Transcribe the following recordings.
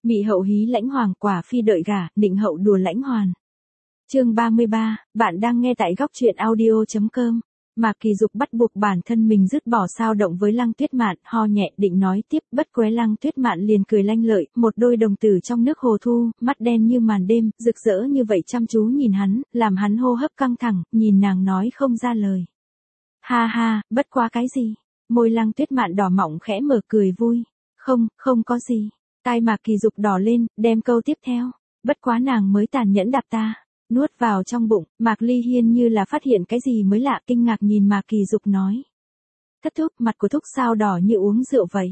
Mị hậu hí lãnh hoàng, quả phi đợi gả, định hậu đùa lãnh hoàn. Chương 33, bạn đang nghe tại góc truyện audio.com. Mạc Kỳ Dục bắt buộc bản thân mình dứt bỏ sao động với Lăng Tuyết Mạn, ho nhẹ định nói tiếp, bất quế Lăng Tuyết Mạn liền cười lanh lợi, một đôi đồng tử trong nước hồ thu, mắt đen như màn đêm, rực rỡ như vậy chăm chú nhìn hắn, làm hắn hô hấp căng thẳng, nhìn nàng nói không ra lời. Ha ha, bất quá cái gì? Môi Lăng Tuyết Mạn đỏ mọng khẽ mở cười vui. Không có gì. Tai Mạc Kỳ Dục đỏ lên, đem câu tiếp theo. Bất quá nàng mới tàn nhẫn đạp ta. Nuốt vào trong bụng, Mạc Ly Hiên như là phát hiện cái gì mới lạ, kinh ngạc nhìn Mạc Kỳ Dục nói. Thất thúc, mặt của thúc sao đỏ như uống rượu vậy?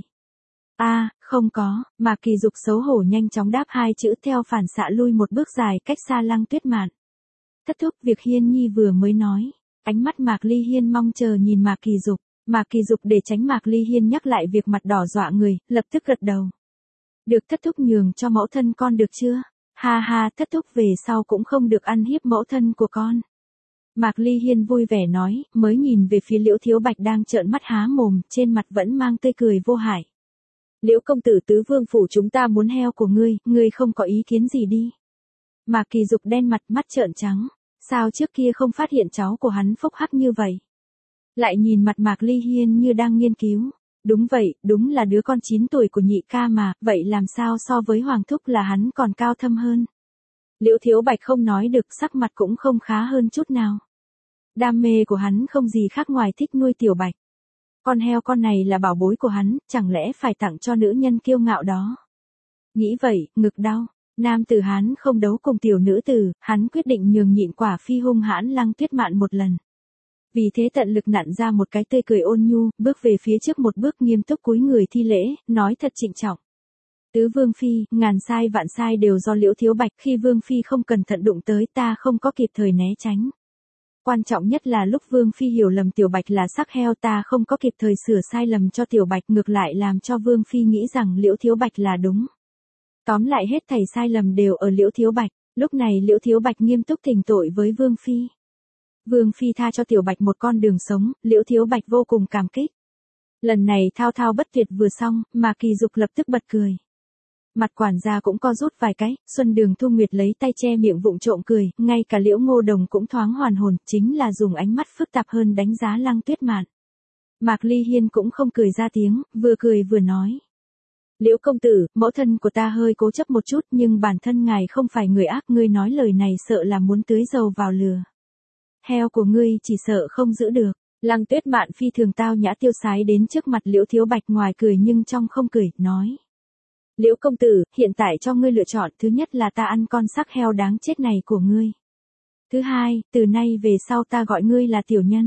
Không có, Mạc Kỳ Dục xấu hổ nhanh chóng đáp hai chữ, theo phản xạ lui một bước dài cách xa Lăng Tuyết Mạn. Thất thúc, việc Hiên Nhi vừa mới nói. Ánh mắt Mạc Ly Hiên mong chờ nhìn Mạc Kỳ Dục. Mạc Kỳ Dục để tránh Mạc Ly Hiên nhắc lại việc mặt đỏ dọa người, lập tức gật đầu. Được thất thúc, nhường cho mẫu thân con được chưa? Ha ha, thất thúc về sau cũng không được ăn hiếp mẫu thân của con. Mạc Ly Hiên vui vẻ nói, mới nhìn về phía Liễu Thiếu Bạch đang trợn mắt há mồm, trên mặt vẫn mang tươi cười vô hại. Liễu công tử, tứ vương phủ chúng ta muốn heo của ngươi không có ý kiến gì đi. Mạc Kỳ Dục đen mặt, mắt trợn trắng, sao trước kia không phát hiện cháu của hắn phúc hắc như vậy? Lại nhìn mặt Mạc Ly Hiên như đang nghiên cứu. Đúng vậy, đúng là đứa con 9 tuổi của nhị ca mà, vậy làm sao so với Hoàng thúc là hắn còn cao thâm hơn. Liễu Thiếu Bạch không nói được, sắc mặt cũng không khá hơn chút nào. Đam mê của hắn không gì khác ngoài thích nuôi Tiểu Bạch. Con heo con này là bảo bối của hắn, chẳng lẽ phải tặng cho nữ nhân kiêu ngạo đó. Nghĩ vậy, ngực đau, nam tử hắn không đấu cùng tiểu nữ tử, hắn quyết định nhường nhịn quả phi hung hãn Lăng Tuyết Mạn một lần. Vì thế tận lực nặn ra một cái tươi cười ôn nhu, bước về phía trước một bước, nghiêm túc cúi người thi lễ, nói thật trịnh trọng. Tứ vương phi, ngàn sai vạn sai đều do Liễu Thiếu Bạch, khi vương phi không cẩn thận đụng tới ta không có kịp thời né tránh. Quan trọng nhất là lúc vương phi hiểu lầm Tiểu Bạch là xác heo, ta không có kịp thời sửa sai lầm cho Tiểu Bạch, ngược lại làm cho vương phi nghĩ rằng Liễu Thiếu Bạch là đúng. Tóm lại hết thảy sai lầm đều ở Liễu Thiếu Bạch, lúc này Liễu Thiếu Bạch nghiêm túc thỉnh tội với vương phi. Vương phi tha cho Tiểu Bạch một con đường sống, Liễu Thiếu Bạch vô cùng cảm kích. Lần này thao thao bất tuyệt vừa xong, Mạc Kỳ Dục lập tức bật cười. Mặt quản gia cũng co rút vài cái, Xuân Đường Thu Nguyệt lấy tay che miệng vụng trộm cười, ngay cả Liễu Ngô Đồng cũng thoáng hoàn hồn, chính là dùng ánh mắt phức tạp hơn đánh giá Lăng Tuyết Mạn. Mạc Ly Hiên cũng không cười ra tiếng, vừa cười vừa nói. Liễu công tử, mẫu thân của ta hơi cố chấp một chút, nhưng bản thân ngài không phải người ác, ngươi nói lời này sợ là muốn tưới dầu vào lửa. Heo của ngươi chỉ sợ không giữ được. Lăng Tuyết Mạn phi thường tao nhã tiêu sái đến trước mặt Liễu Thiếu Bạch, ngoài cười nhưng trong không cười, nói. Liễu công tử, hiện tại cho ngươi lựa chọn, thứ nhất là ta ăn con xác heo đáng chết này của ngươi. Thứ hai, từ nay về sau ta gọi ngươi là tiểu nhân.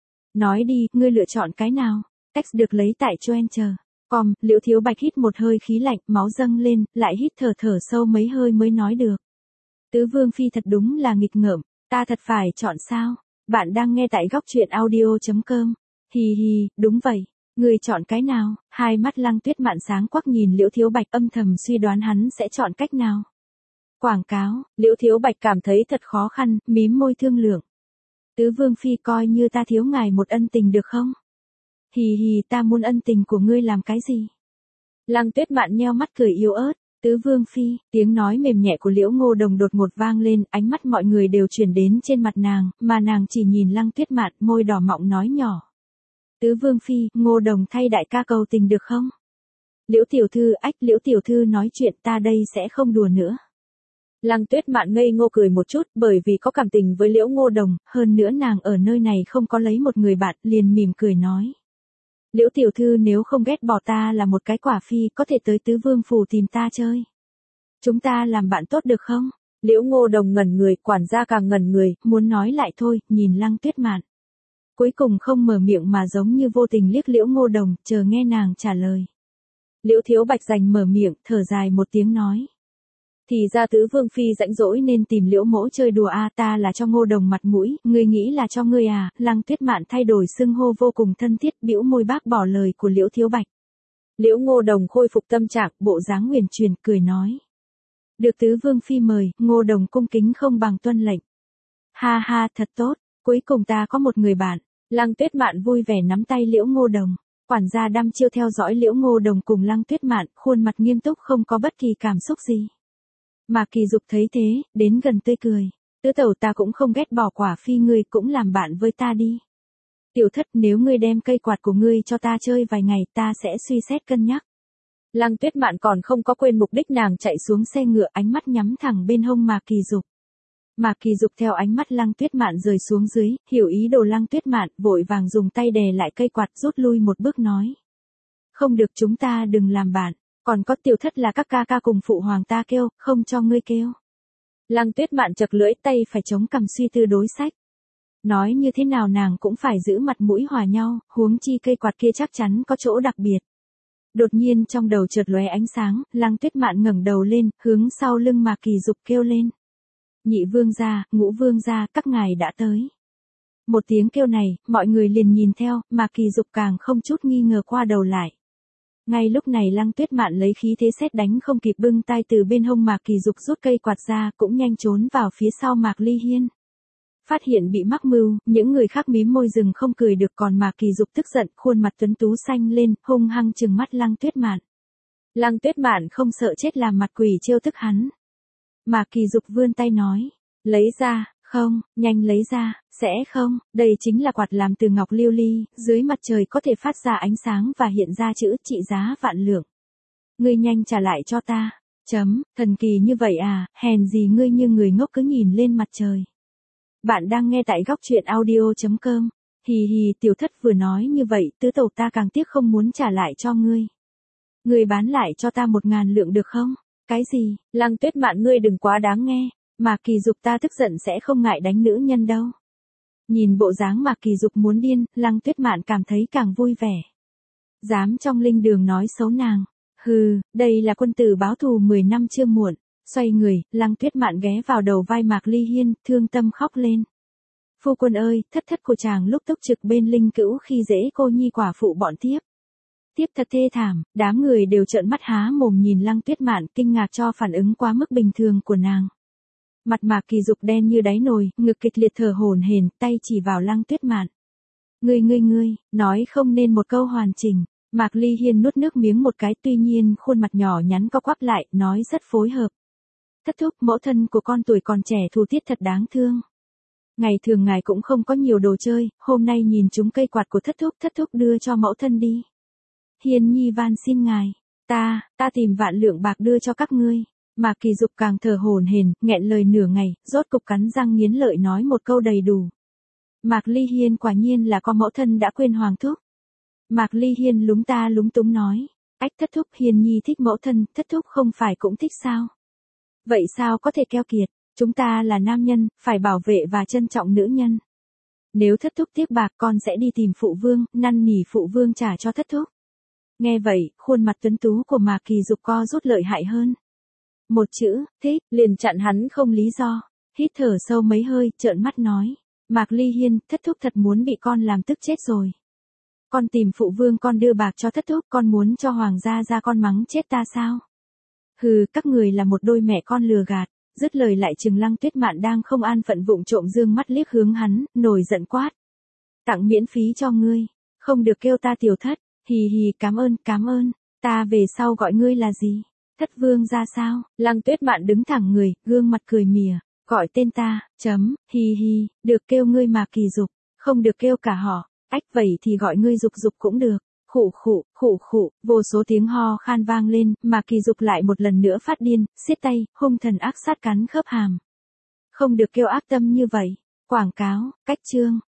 Nói đi, ngươi lựa chọn cái nào? Text được lấy tại Choenter.com, Liễu Thiếu Bạch hít một hơi khí lạnh, máu dâng lên, lại hít thở sâu mấy hơi mới nói được. Tứ vương phi thật đúng là nghịch ngợm. Ta thật phải chọn sao? Bạn đang nghe tại góc truyện audio.com. Hì hì, đúng vậy. Người chọn cái nào? Hai mắt Lăng Tuyết Mạn sáng quắc nhìn Liễu Thiếu Bạch, âm thầm suy đoán hắn sẽ chọn cách nào. Quảng cáo, Liễu Thiếu Bạch cảm thấy thật khó khăn, mím môi thương lượng. Tứ vương phi, coi như ta thiếu ngài một ân tình được không? Hì hì, ta muốn ân tình của ngươi làm cái gì? Lăng Tuyết Mạn nheo mắt cười yếu ớt. Tứ vương phi, tiếng nói mềm nhẹ của Liễu Ngô Đồng đột ngột vang lên, ánh mắt mọi người đều chuyển đến trên mặt nàng, mà nàng chỉ nhìn Lăng Tuyết Mạn, môi đỏ mọng nói nhỏ. Tứ vương phi, Ngô Đồng thay đại ca cầu tình được không? Liễu tiểu thư, Liễu tiểu thư nói chuyện, ta đây sẽ không đùa nữa. Lăng Tuyết Mạn ngây ngô cười một chút, bởi vì có cảm tình với Liễu Ngô Đồng, hơn nữa nàng ở nơi này không có lấy một người bạn, liền mỉm cười nói. Liễu tiểu thư nếu không ghét bỏ ta là một cái quả phi, có thể tới tứ vương phủ tìm ta chơi. Chúng ta làm bạn tốt được không? Liễu Ngô Đồng ngẩn người, quản gia càng ngẩn người, muốn nói lại thôi, nhìn Lăng Tuyết Mạn. Cuối cùng không mở miệng mà giống như vô tình liếc Liễu Ngô Đồng, chờ nghe nàng trả lời. Liễu Thiếu Bạch giành mở miệng, thở dài một tiếng nói. Thì ra tứ vương phi rãnh rỗi nên tìm Liễu mỗ chơi đùa ta là cho Ngô Đồng mặt mũi, ngươi nghĩ là cho ngươi à? Lăng Tuyết Mạn thay đổi xưng hô vô cùng thân thiết, bĩu môi bác bỏ lời của Liễu Thiếu Bạch. Liễu Ngô Đồng khôi phục tâm trạng, bộ dáng nguyền truyền, cười nói. Được tứ vương phi mời, Ngô Đồng cung kính không bằng tuân lệnh. Ha ha, thật tốt, cuối cùng ta có một người bạn. Lăng Tuyết Mạn vui vẻ nắm tay Liễu Ngô Đồng. Quản gia đăm chiêu theo dõi Liễu Ngô Đồng cùng Lăng Tuyết Mạn, khuôn mặt nghiêm túc không có bất kỳ cảm xúc gì. Mạc Kỳ Dục thấy thế, đến gần tươi cười. Tứ tẩu ta cũng không ghét bỏ Quả Phi, ngươi cũng làm bạn với ta đi. Tiểu thất, nếu ngươi đem cây quạt của ngươi cho ta chơi vài ngày, ta sẽ suy xét cân nhắc. Lăng Tuyết Mạn còn không có quên mục đích, nàng chạy xuống xe ngựa, ánh mắt nhắm thẳng bên hông Mạc Kỳ Dục. Mạc Kỳ Dục theo ánh mắt Lăng Tuyết Mạn rời xuống dưới, hiểu ý đồ Lăng Tuyết Mạn, vội vàng dùng tay đè lại cây quạt, rút lui một bước nói. Không được, chúng ta đừng làm bạn, còn có tiểu thất là các ca ca cùng phụ hoàng ta kêu, không cho ngươi kêu. Lăng Tuyết Mạn chật lưỡi, tay phải chống cằm suy tư đối sách. Nói như thế nào nàng cũng phải giữ mặt mũi hòa nhau, huống chi cây quạt kia chắc chắn có chỗ đặc biệt. Đột nhiên trong đầu chợt lóe ánh sáng, Lăng Tuyết Mạn ngẩng đầu lên, hướng sau lưng Mạc Kỳ Dục kêu lên. Nhị vương gia, ngũ vương gia, các ngài đã tới. Một tiếng kêu này, mọi người liền nhìn theo, Mạc Kỳ Dục càng không chút nghi ngờ qua đầu lại. Ngay lúc này Lăng Tuyết Mạn lấy khí thế sét đánh không kịp bưng tay từ bên hông Mạc Kỳ Dục rút cây quạt ra, cũng nhanh trốn vào phía sau Mạc Ly Hiên. Phát hiện bị mắc mưu, những người khác mím môi dừng không cười được, còn Mạc Kỳ Dục tức giận, khuôn mặt tuấn tú xanh lên, hung hăng trừng mắt Lăng Tuyết Mạn. Lăng Tuyết Mạn không sợ chết làm mặt quỷ trêu tức hắn. Mạc Kỳ Dục vươn tay nói, lấy ra, không, nhanh lấy ra, sẽ không, đây chính là quạt làm từ ngọc lưu ly, dưới mặt trời có thể phát ra ánh sáng và hiện ra chữ trị giá vạn lượng. Ngươi nhanh trả lại cho ta, thần kỳ như vậy à, hèn gì ngươi như người ngốc cứ nhìn lên mặt trời. Bạn đang nghe tại góc truyện audio.com, hì hì, tiểu thất vừa nói như vậy, tứ tẩu ta càng tiếc không muốn trả lại cho ngươi. Ngươi bán lại cho ta 1.000 lượng được không? Cái gì, Lăng Tuyết Mạn ngươi đừng quá đáng nghe, Mạc Kỳ Dục ta tức giận sẽ không ngại đánh nữ nhân đâu. Nhìn bộ dáng Mạc Kỳ Dục muốn điên, Lăng Tuyết Mạn cảm thấy càng vui vẻ. Dám trong linh đường nói xấu nàng, hừ, đây là quân tử báo thù 10 năm chưa muộn. Xoay người, Lăng Tuyết Mạn ghé vào đầu vai Mạc Ly Hiên, thương tâm khóc lên. Phu quân ơi, thất thất của chàng lúc túc trực bên linh cữu khi dễ cô nhi quả phụ bọn tiếp. Tiếp thật thê thảm, đám người đều trợn mắt há mồm nhìn Lăng Tuyết Mạn, kinh ngạc cho phản ứng quá mức bình thường của nàng. Mặt Mạc Kỳ Dục đen như đáy nồi, ngực kịch liệt thở hổn hển, tay chỉ vào Lăng Tuyết Mạn. Ngươi, nói không nên một câu hoàn chỉnh. Mạc Ly Hiên nuốt nước miếng một cái, tuy nhiên khuôn mặt nhỏ nhắn co quắp lại, nói rất phối hợp. Thất thúc, mẫu thân của con tuổi còn trẻ Thu Tiết thật đáng thương. Ngày thường ngài cũng không có nhiều đồ chơi, hôm nay nhìn chúng cây quạt của thất thúc đưa cho mẫu thân đi. Hiên nhi van xin ngài, ta tìm vạn lượng bạc đưa cho các ngươi. Mạc Kỳ Dục càng thở hổn hển, nghẹn lời nửa ngày, rốt cục cắn răng nghiến lợi nói một câu đầy đủ. Mạc Ly Hiên quả nhiên là con mẫu thân đã quên hoàng thúc. Mạc Ly Hiên lúng ta lúng túng nói, ách thất thúc, Hiên nhi thích mẫu thân, thất thúc không phải cũng thích sao? Vậy sao có thể keo kiệt, chúng ta là nam nhân, phải bảo vệ và trân trọng nữ nhân. Nếu thất thúc tiếc bạc con sẽ đi tìm phụ vương, năn nỉ phụ vương trả cho thất thúc. Nghe vậy, khuôn mặt tuấn tú của Mạc Kỳ Dục co rút lợi hại hơn. Một chữ, thích, liền chặn hắn không lý do. Hít thở sâu mấy hơi, trợn mắt nói. Mạc Ly Hiên, thất thúc thật muốn bị con làm tức chết rồi. Con tìm phụ vương con đưa bạc cho thất thúc, con muốn cho hoàng gia ra con mắng chết ta sao? Hừ, các người là một đôi mẹ con lừa gạt. Dứt lời lại trừng Lăng Tuyết Mạn đang không an phận vụng trộm dương mắt liếc hướng hắn, nổi giận quát. Tặng miễn phí cho ngươi, không được kêu ta tiểu thất, hì hì, cảm ơn, ta về sau gọi ngươi là gì? Thất vương ra sao? Lăng Tuyết Mạn đứng thẳng người, gương mặt cười mỉa, gọi tên ta, hì hì, được kêu ngươi Mạc Kỳ Dục, không được kêu cả họ, ách vậy thì gọi ngươi Dục Dục cũng được. Khụ, vô số tiếng ho khan vang lên, Mạc Kỳ Dục lại một lần nữa phát điên, siết tay, hung thần ác sát cắn khớp hàm. Không được kêu ác tâm như vậy. Quảng cáo, cách chương.